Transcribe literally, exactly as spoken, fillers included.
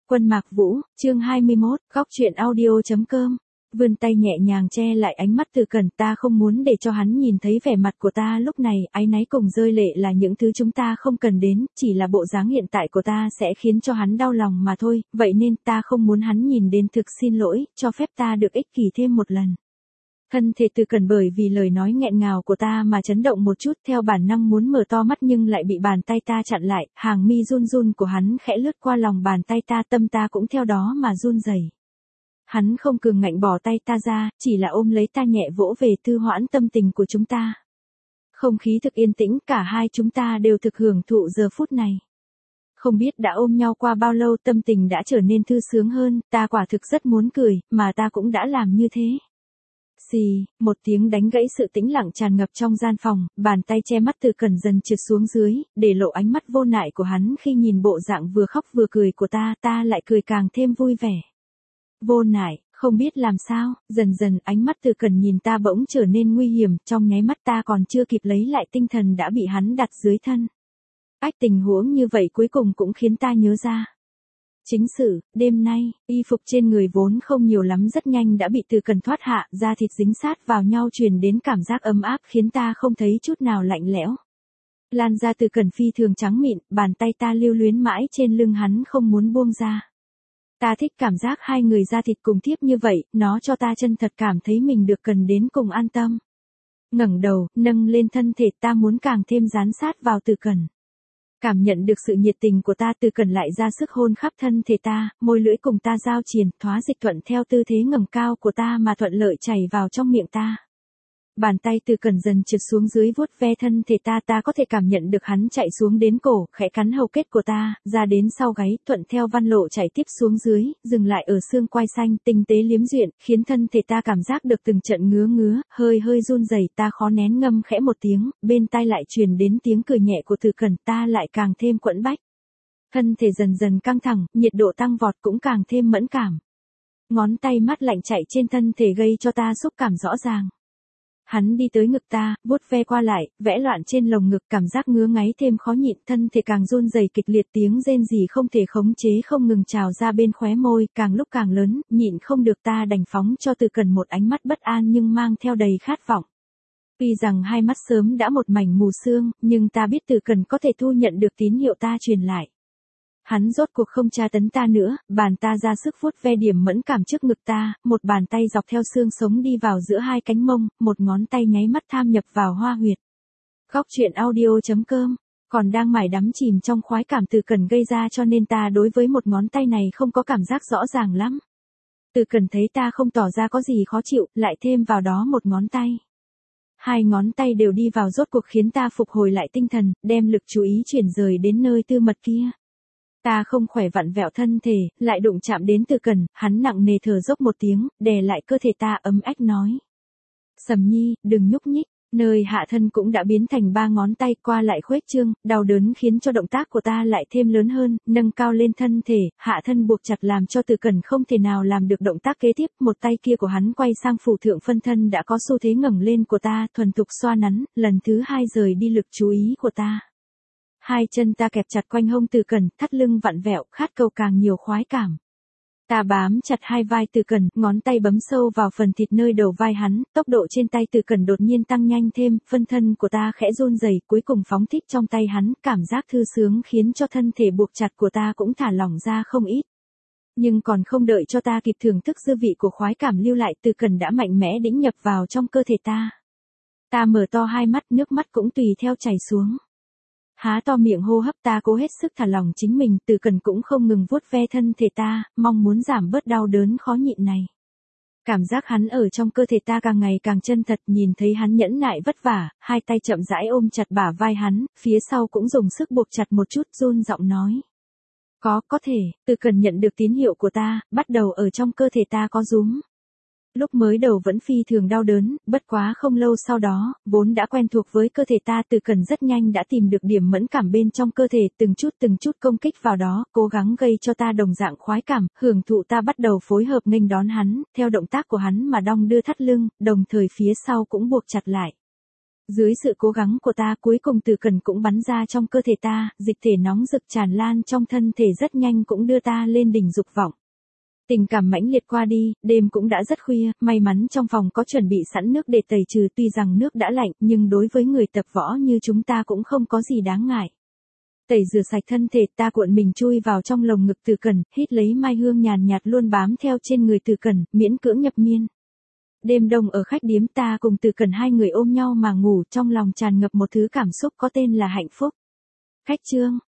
Quân Mạc Vũ, chương hai mươi mốt, góc truyện audio.com. Vươn tay nhẹ nhàng che lại ánh mắt Từ Cẩn, ta không muốn để cho hắn nhìn thấy vẻ mặt của ta lúc này, áy náy cùng rơi lệ là những thứ chúng ta không cần đến, chỉ là bộ dáng hiện tại của ta sẽ khiến cho hắn đau lòng mà thôi, vậy nên ta không muốn hắn nhìn đến, thực xin lỗi, cho phép ta được ích kỷ thêm một lần. Thân thể Từ Cẩn bởi vì lời nói nghẹn ngào của ta mà chấn động một chút, theo bản năng muốn mở to mắt nhưng lại bị bàn tay ta chặn lại, hàng mi run run của hắn khẽ lướt qua lòng bàn tay ta, tâm ta cũng theo đó mà run rẩy. Hắn không cường ngạnh bỏ tay ta ra, chỉ là ôm lấy ta nhẹ vỗ về, thư hoãn tâm tình của chúng ta. Không khí thực yên tĩnh, cả hai chúng ta đều thực hưởng thụ giờ phút này. Không biết đã ôm nhau qua bao lâu, tâm tình đã trở nên thư sướng hơn, ta quả thực rất muốn cười, mà ta cũng đã làm như thế. Xì, một tiếng đánh gãy sự tĩnh lặng tràn ngập trong gian phòng, bàn tay che mắt Từ Cẩn dần trượt xuống dưới, để lộ ánh mắt vô nại của hắn khi nhìn bộ dạng vừa khóc vừa cười của ta, ta lại cười càng thêm vui vẻ. Vô nại, không biết làm sao, dần dần ánh mắt Từ Cẩn nhìn ta bỗng trở nên nguy hiểm, trong nháy mắt ta còn chưa kịp lấy lại tinh thần đã bị hắn đặt dưới thân. Ách, tình huống như vậy cuối cùng cũng khiến ta nhớ ra. Chính sự, đêm nay, y phục trên người vốn không nhiều lắm rất nhanh đã bị Từ Cẩn thoát hạ, da thịt dính sát vào nhau truyền đến cảm giác ấm áp khiến ta không thấy chút nào lạnh lẽo. Lan da Từ Cẩn phi thường trắng mịn, bàn tay ta lưu luyến mãi trên lưng hắn không muốn buông ra. Ta thích cảm giác hai người da thịt cùng tiếp như vậy, nó cho ta chân thật cảm thấy mình được cần đến cùng an tâm. Ngẩng đầu, nâng lên thân thể, ta muốn càng thêm dán sát vào Từ Cẩn. Cảm nhận được sự nhiệt tình của ta, Từ Cẩn lại ra sức hôn khắp thân thể ta, môi lưỡi cùng ta giao triền, thoá dịch thuận theo tư thế ngẩng cao của ta mà thuận lợi chảy vào trong miệng ta. Bàn tay Từ Cẩn dần trượt xuống dưới vuốt ve thân thể ta, ta có thể cảm nhận được hắn chạy xuống đến cổ, khẽ cắn hầu kết của ta, ra đến sau gáy, thuận theo văn lộ chạy tiếp xuống dưới, dừng lại ở xương quai xanh, tinh tế liếm duyện, khiến thân thể ta cảm giác được từng trận ngứa ngứa, hơi hơi run rẩy, ta khó nén ngâm khẽ một tiếng, bên tai lại truyền đến tiếng cười nhẹ của Từ Cẩn, ta lại càng thêm quẫn bách. Thân thể dần dần căng thẳng, nhiệt độ tăng vọt cũng càng thêm mẫn cảm. Ngón tay mát lạnh chạy trên thân thể gây cho ta xúc cảm rõ ràng. Hắn đi tới ngực ta, vuốt ve qua lại, vẽ loạn trên lồng ngực, cảm giác ngứa ngáy thêm khó nhịn, thân thể càng run rẩy kịch liệt, tiếng rên rỉ không thể khống chế không ngừng trào ra bên khóe môi, càng lúc càng lớn, nhịn không được ta đành phóng cho Từ Cẩn một ánh mắt bất an nhưng mang theo đầy khát vọng. Tuy rằng hai mắt sớm đã một mảnh mù sương, nhưng ta biết Từ Cẩn có thể thu nhận được tín hiệu ta truyền lại. Hắn rốt cuộc không tra tấn ta nữa, bàn ta ra sức vuốt ve điểm mẫn cảm trước ngực ta, một bàn tay dọc theo xương sống đi vào giữa hai cánh mông, một ngón tay nháy mắt tham nhập vào hoa huyệt. Góc truyện audio.com, còn đang mải đắm chìm trong khoái cảm Từ Cẩn gây ra cho nên ta đối với một ngón tay này không có cảm giác rõ ràng lắm. Từ Cẩn thấy ta không tỏ ra có gì khó chịu, lại thêm vào đó một ngón tay. Hai ngón tay đều đi vào rốt cuộc khiến ta phục hồi lại tinh thần, đem lực chú ý chuyển rời đến nơi tư mật kia. Ta không khỏe vặn vẹo thân thể, lại đụng chạm đến Từ Cẩn, hắn nặng nề thở dốc một tiếng, đè lại cơ thể ta ấm ách nói. Sầm Nhi, đừng nhúc nhích, nơi hạ thân cũng đã biến thành ba ngón tay qua lại khuếch trương, đau đớn khiến cho động tác của ta lại thêm lớn hơn, nâng cao lên thân thể, hạ thân buộc chặt làm cho Từ Cẩn không thể nào làm được động tác kế tiếp, một tay kia của hắn quay sang phủ thượng phân thân đã có xu thế ngẩng lên của ta, thuần thục xoa nắn, lần thứ hai rời đi lực chú ý của ta. Hai chân ta kẹp chặt quanh hông Từ Cẩn, thắt lưng vặn vẹo, khát cầu càng nhiều khoái cảm. Ta bám chặt hai vai Từ Cẩn, ngón tay bấm sâu vào phần thịt nơi đầu vai hắn, tốc độ trên tay Từ Cẩn đột nhiên tăng nhanh thêm, phân thân của ta khẽ run rẩy, cuối cùng phóng thích trong tay hắn, cảm giác thư sướng khiến cho thân thể buộc chặt của ta cũng thả lỏng ra không ít. Nhưng còn không đợi cho ta kịp thưởng thức dư vị của khoái cảm lưu lại, Từ Cẩn đã mạnh mẽ đĩnh nhập vào trong cơ thể ta. Ta mở to hai mắt, nước mắt cũng tùy theo chảy xuống. Há to miệng hô hấp, ta cố hết sức thả lỏng chính mình, Từ Cẩn cũng không ngừng vuốt ve thân thể ta, mong muốn giảm bớt đau đớn khó nhịn này. Cảm giác hắn ở trong cơ thể ta càng ngày càng chân thật, nhìn thấy hắn nhẫn nại vất vả, hai tay chậm rãi ôm chặt bả vai hắn, phía sau cũng dùng sức buộc chặt một chút, run giọng nói. Có, có thể, Từ Cẩn nhận được tín hiệu của ta, bắt đầu ở trong cơ thể ta có rúm. Lúc mới đầu vẫn phi thường đau đớn, bất quá không lâu sau đó, vốn đã quen thuộc với cơ thể ta, Từ Cẩn rất nhanh đã tìm được điểm mẫn cảm bên trong cơ thể, từng chút từng chút công kích vào đó, cố gắng gây cho ta đồng dạng khoái cảm, hưởng thụ. Ta bắt đầu phối hợp nghênh đón hắn, theo động tác của hắn mà đong đưa thắt lưng, đồng thời phía sau cũng buộc chặt lại. Dưới sự cố gắng của ta cuối cùng Từ Cẩn cũng bắn ra trong cơ thể ta, dịch thể nóng rực tràn lan trong thân thể rất nhanh cũng đưa ta lên đỉnh dục vọng. Tình cảm mãnh liệt qua đi, đêm cũng đã rất khuya, may mắn trong phòng có chuẩn bị sẵn nước để tẩy trừ, tuy rằng nước đã lạnh nhưng đối với người tập võ như chúng ta cũng không có gì đáng ngại. Tẩy rửa sạch thân thể, ta cuộn mình chui vào trong lồng ngực Từ Cẩn, hít lấy mai hương nhàn nhạt luôn bám theo trên người Từ Cẩn, miễn cưỡng nhập miên. Đêm đông ở khách điếm, ta cùng Từ Cẩn hai người ôm nhau mà ngủ, trong lòng tràn ngập một thứ cảm xúc có tên là hạnh phúc. Khách chương